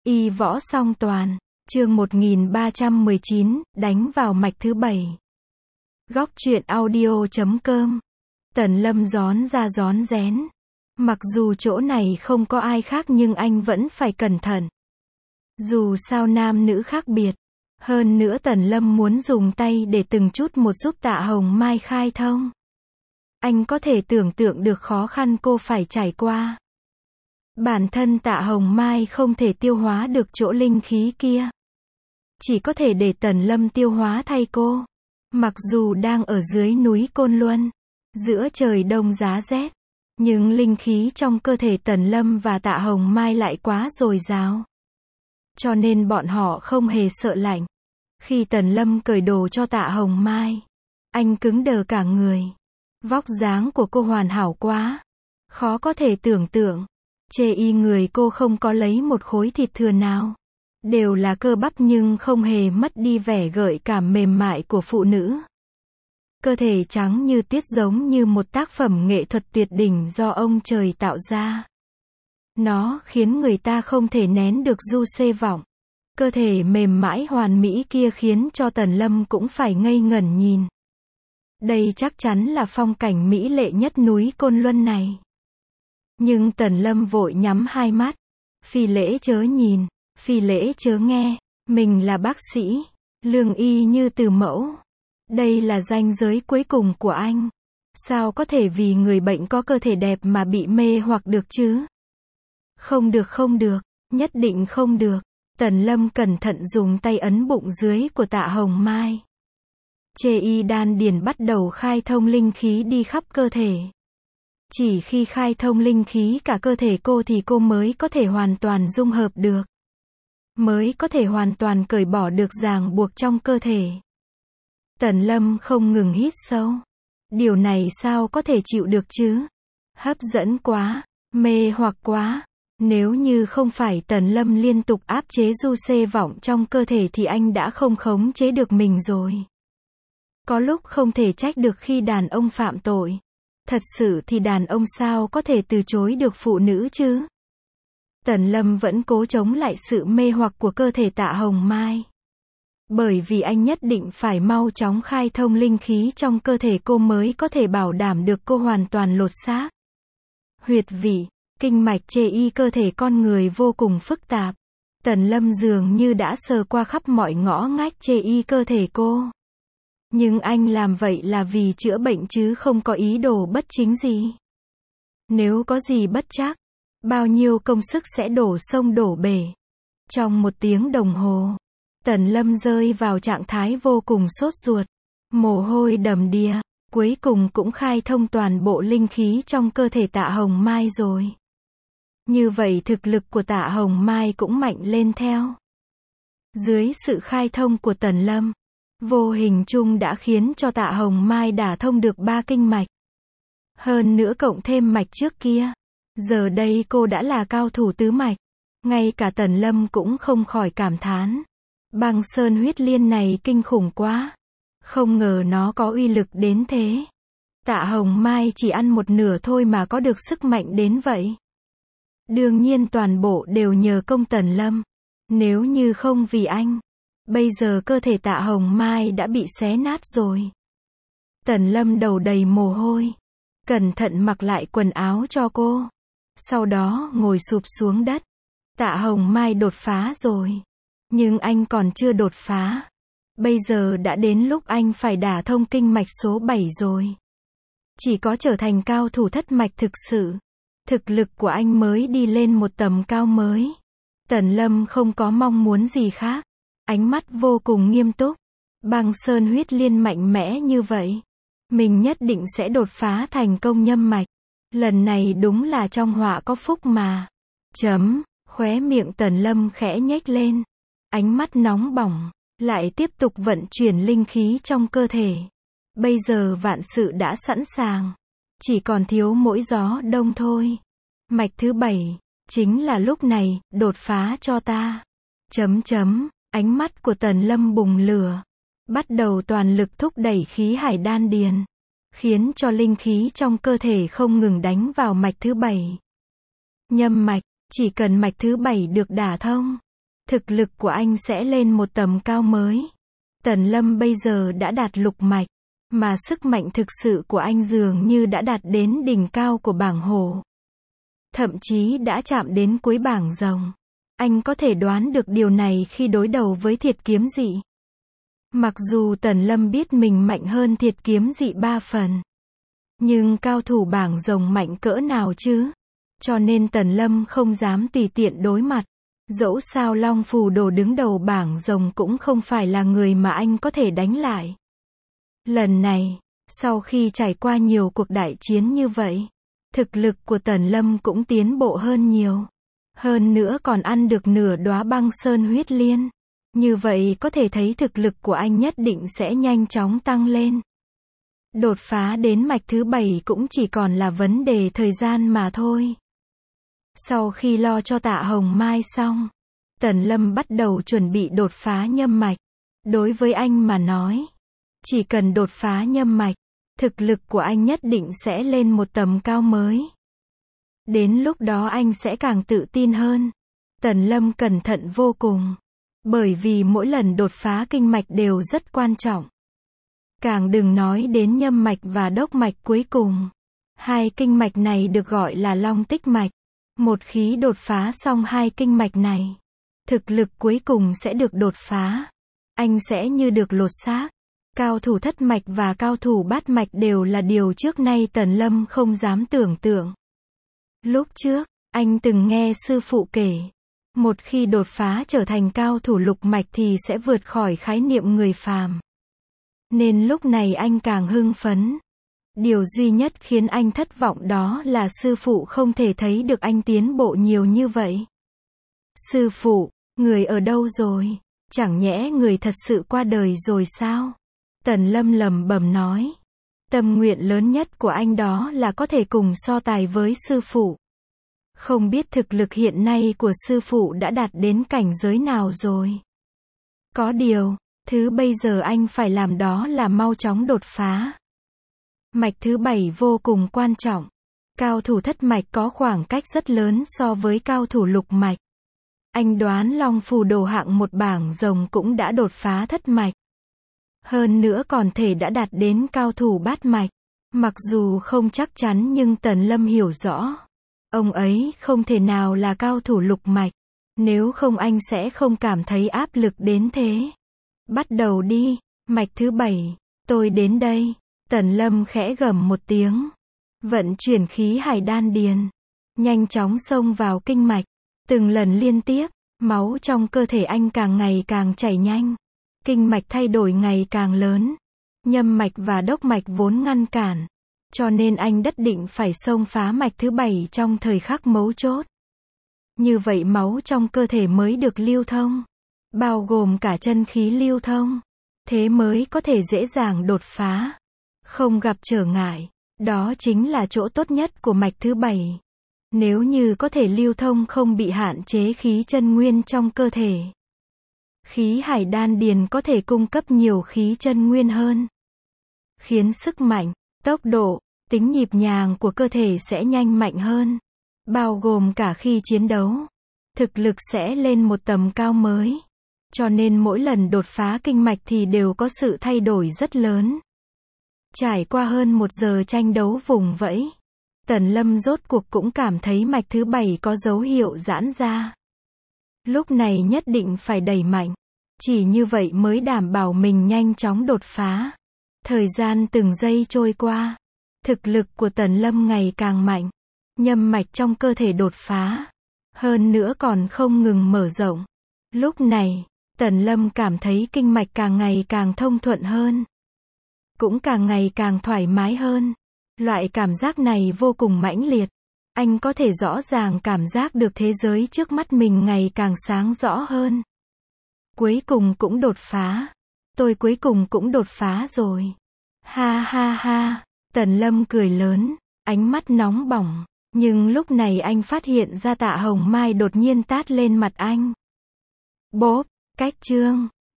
Y võ song toàn, chương 1319, đánh vào mạch thứ 7. Góc truyện audio.com. Tần Lâm rón ra rón rén. Mặc dù chỗ này không có ai khác nhưng anh vẫn phải cẩn thận. Dù sao nam nữ khác biệt. Hơn nữa Tần Lâm muốn dùng tay để từng chút một giúp Tạ Hồng Mai khai thông. Anh có thể tưởng tượng được khó khăn cô phải trải qua. Bản thân Tạ Hồng Mai không thể tiêu hóa được chỗ linh khí kia. Chỉ có thể để Tần Lâm tiêu hóa thay cô. Mặc dù đang ở dưới núi Côn Luân, giữa trời đông giá rét, nhưng linh khí trong cơ thể Tần Lâm và Tạ Hồng Mai lại quá dồi dào. Cho nên bọn họ không hề sợ lạnh. Khi Tần Lâm cởi đồ cho Tạ Hồng Mai, anh cứng đờ cả người. Vóc dáng của cô hoàn hảo quá. Khó có thể tưởng tượng. Chê y người cô không có lấy một khối thịt thừa nào. Đều là cơ bắp nhưng không hề mất đi vẻ gợi cảm mềm mại của phụ nữ. Cơ thể trắng như tuyết giống như một tác phẩm nghệ thuật tuyệt đỉnh do ông trời tạo ra. Nó khiến người ta không thể nén được du xê vọng. Cơ thể mềm mãi hoàn mỹ kia khiến cho Tần Lâm cũng phải ngây ngẩn nhìn. Đây chắc chắn là phong cảnh mỹ lệ nhất núi Côn Luân này. Nhưng Tần Lâm vội nhắm hai mắt. Phi lễ chớ nhìn, phi lễ chớ nghe, mình là bác sĩ, lương y như từ mẫu. Đây là ranh giới cuối cùng của anh. Sao có thể vì người bệnh có cơ thể đẹp mà bị mê hoặc được chứ? Không được, nhất định không được. Tần Lâm cẩn thận dùng tay ấn bụng dưới của Tạ Hồng Mai. Chê y đan điền bắt đầu khai thông linh khí đi khắp cơ thể. Chỉ khi khai thông linh khí cả cơ thể cô thì cô mới có thể hoàn toàn dung hợp được. Mới có thể hoàn toàn cởi bỏ được ràng buộc trong cơ thể. Tần Lâm không ngừng hít sâu. Điều này sao có thể chịu được chứ? Hấp dẫn quá, mê hoặc quá. Nếu như không phải Tần Lâm liên tục áp chế du xê vọng trong cơ thể thì anh đã không khống chế được mình rồi. Có lúc không thể trách được khi đàn ông phạm tội. Thật sự thì đàn ông sao có thể từ chối được phụ nữ chứ? Tần Lâm vẫn cố chống lại sự mê hoặc của cơ thể Tạ Hồng Mai. Bởi vì anh nhất định phải mau chóng khai thông linh khí trong cơ thể cô mới có thể bảo đảm được cô hoàn toàn lột xác. Huyệt vị, kinh mạch chê y cơ thể con người vô cùng phức tạp. Tần Lâm dường như đã sờ qua khắp mọi ngõ ngách chê y cơ thể cô. Nhưng anh làm vậy là vì chữa bệnh chứ không có ý đồ bất chính gì. Nếu có gì bất trắc, bao nhiêu công sức sẽ đổ sông đổ bể. Trong 1 tiếng đồng hồ, Tần Lâm rơi vào trạng thái vô cùng sốt ruột. Mồ hôi đầm đìa, cuối cùng cũng khai thông toàn bộ linh khí trong cơ thể Tạ Hồng Mai rồi. Như vậy thực lực của Tạ Hồng Mai cũng mạnh lên theo. Dưới sự khai thông của Tần Lâm, vô hình chung đã khiến cho Tạ Hồng Mai đả thông được 3 kinh mạch. Hơn nữa cộng thêm mạch trước kia. Giờ đây cô đã là cao thủ tứ mạch. Ngay cả Tần Lâm cũng không khỏi cảm thán. Băng sơn huyết liên này kinh khủng quá. Không ngờ nó có uy lực đến thế. Tạ Hồng Mai chỉ ăn 1/2 thôi mà có được sức mạnh đến vậy. Đương nhiên toàn bộ đều nhờ công Tần Lâm. Nếu như không vì anh, bây giờ cơ thể Tạ Hồng Mai đã bị xé nát rồi. Tần Lâm đầu đầy mồ hôi. Cẩn thận mặc lại quần áo cho cô. Sau đó ngồi sụp xuống đất. Tạ Hồng Mai đột phá rồi. Nhưng anh còn chưa đột phá. Bây giờ đã đến lúc anh phải đả thông kinh mạch số 7 rồi. Chỉ có trở thành cao thủ thất mạch thực sự, thực lực của anh mới đi lên một tầm cao mới. Tần Lâm không có mong muốn gì khác. Ánh mắt vô cùng nghiêm túc. Băng sơn huyết liên mạnh mẽ như vậy. Mình nhất định sẽ đột phá thành công nhâm mạch. Lần này đúng là trong họa có phúc mà. Khóe miệng Tần Lâm khẽ nhếch lên. Ánh mắt nóng bỏng. Lại tiếp tục vận chuyển linh khí trong cơ thể. Bây giờ vạn sự đã sẵn sàng. Chỉ còn thiếu mỗi gió đông thôi. Mạch thứ 7. Chính là lúc này, đột phá cho ta. Ánh mắt của Tần Lâm bùng lửa. Bắt đầu toàn lực thúc đẩy khí hải đan điền. Khiến cho linh khí trong cơ thể không ngừng đánh vào mạch thứ 7. Nhâm mạch, chỉ cần mạch thứ 7 được đả thông, thực lực của anh sẽ lên một tầm cao mới. Tần Lâm bây giờ đã đạt lục mạch, mà sức mạnh thực sự của anh dường như đã đạt đến đỉnh cao của bảng hổ. Thậm chí đã chạm đến cuối bảng rồng. Anh có thể đoán được điều này khi đối đầu với Thiệt Kiếm Dị. Mặc dù Tần Lâm biết mình mạnh hơn Thiệt Kiếm Dị 3 phần. Nhưng cao thủ bảng rồng mạnh cỡ nào chứ? Cho nên Tần Lâm không dám tùy tiện đối mặt. Dẫu sao Long Phù Đồ đứng đầu bảng rồng cũng không phải là người mà anh có thể đánh lại. Lần này, sau khi trải qua nhiều cuộc đại chiến như vậy, thực lực của Tần Lâm cũng tiến bộ hơn nhiều. Hơn nữa còn ăn được nửa đóa băng sơn huyết liên. Như vậy có thể thấy thực lực của anh nhất định sẽ nhanh chóng tăng lên. Đột phá đến mạch thứ 7 cũng chỉ còn là vấn đề thời gian mà thôi. Sau khi lo cho Tạ Hồng Mai xong, Tần Lâm bắt đầu chuẩn bị đột phá nhâm mạch. Đối với anh mà nói, chỉ cần đột phá nhâm mạch, thực lực của anh nhất định sẽ lên một tầm cao mới. Đến lúc đó anh sẽ càng tự tin hơn. Tần Lâm cẩn thận vô cùng. Bởi vì mỗi lần đột phá kinh mạch đều rất quan trọng. Càng đừng nói đến nhâm mạch và đốc mạch cuối cùng. Hai kinh mạch này được gọi là long tích mạch. Một khi đột phá xong hai kinh mạch này, thực lực cuối cùng sẽ được đột phá. Anh sẽ như được lột xác. Cao thủ thất mạch và cao thủ bát mạch đều là điều trước nay Tần Lâm không dám tưởng tượng. Lúc trước, anh từng nghe sư phụ kể, một khi đột phá trở thành cao thủ lục mạch thì sẽ vượt khỏi khái niệm người phàm. Nên lúc này anh càng hưng phấn. Điều duy nhất khiến anh thất vọng đó là sư phụ không thể thấy được anh tiến bộ nhiều như vậy. Sư phụ, người ở đâu rồi? Chẳng nhẽ người thật sự qua đời rồi sao? Tần Lâm lẩm bẩm nói. Tâm nguyện lớn nhất của anh đó là có thể cùng so tài với sư phụ. Không biết thực lực hiện nay của sư phụ đã đạt đến cảnh giới nào rồi. Có điều, thứ bây giờ anh phải làm đó là mau chóng đột phá. Mạch thứ 7 vô cùng quan trọng. Cao thủ thất mạch có khoảng cách rất lớn so với cao thủ lục mạch. Anh đoán Long Phù Đồ hạng một bảng rồng cũng đã đột phá thất mạch. Hơn nữa còn thể đã đạt đến cao thủ bát mạch. Mặc dù không chắc chắn nhưng Tần Lâm hiểu rõ. Ông ấy không thể nào là cao thủ lục mạch. Nếu không anh sẽ không cảm thấy áp lực đến thế. Bắt đầu đi, mạch thứ 7, tôi đến đây. Tần Lâm khẽ gầm một tiếng. Vận chuyển khí hải đan điền. Nhanh chóng xông vào kinh mạch. Từng lần liên tiếp, máu trong cơ thể anh càng ngày càng chảy nhanh. Kinh mạch thay đổi ngày càng lớn. Nhâm mạch và đốc mạch vốn ngăn cản. Cho nên anh nhất định phải xông phá mạch thứ 7 trong thời khắc mấu chốt. Như vậy máu trong cơ thể mới được lưu thông. Bao gồm cả chân khí lưu thông. Thế mới có thể dễ dàng đột phá. Không gặp trở ngại. Đó chính là chỗ tốt nhất của mạch thứ 7. Nếu như có thể lưu thông không bị hạn chế khí chân nguyên trong cơ thể. Khí hải đan điền có thể cung cấp nhiều khí chân nguyên hơn. Khiến sức mạnh, tốc độ, tính nhịp nhàng của cơ thể sẽ nhanh mạnh hơn. Bao gồm cả khi chiến đấu. Thực lực sẽ lên một tầm cao mới. Cho nên mỗi lần đột phá kinh mạch thì đều có sự thay đổi rất lớn. Trải qua hơn 1 giờ tranh đấu vùng vẫy. Tần Lâm rốt cuộc cũng cảm thấy mạch thứ 7 có dấu hiệu giãn ra. Lúc này nhất định phải đẩy mạnh. Chỉ như vậy mới đảm bảo mình nhanh chóng đột phá. Thời gian từng giây trôi qua. Thực lực của Tần Lâm ngày càng mạnh. Nhâm mạch trong cơ thể đột phá. Hơn nữa còn không ngừng mở rộng. Lúc này, Tần Lâm cảm thấy kinh mạch càng ngày càng thông thuận hơn. Cũng càng ngày càng thoải mái hơn. Loại cảm giác này vô cùng mãnh liệt. Anh có thể rõ ràng cảm giác được thế giới trước mắt mình ngày càng sáng rõ hơn. Cuối cùng cũng đột phá. Tôi cuối cùng cũng đột phá rồi. Ha ha ha. Tần Lâm cười lớn, ánh mắt nóng bỏng. Nhưng lúc này anh phát hiện ra Tạ Hồng Mai đột nhiên tát lên mặt anh. Bốp, cách chương.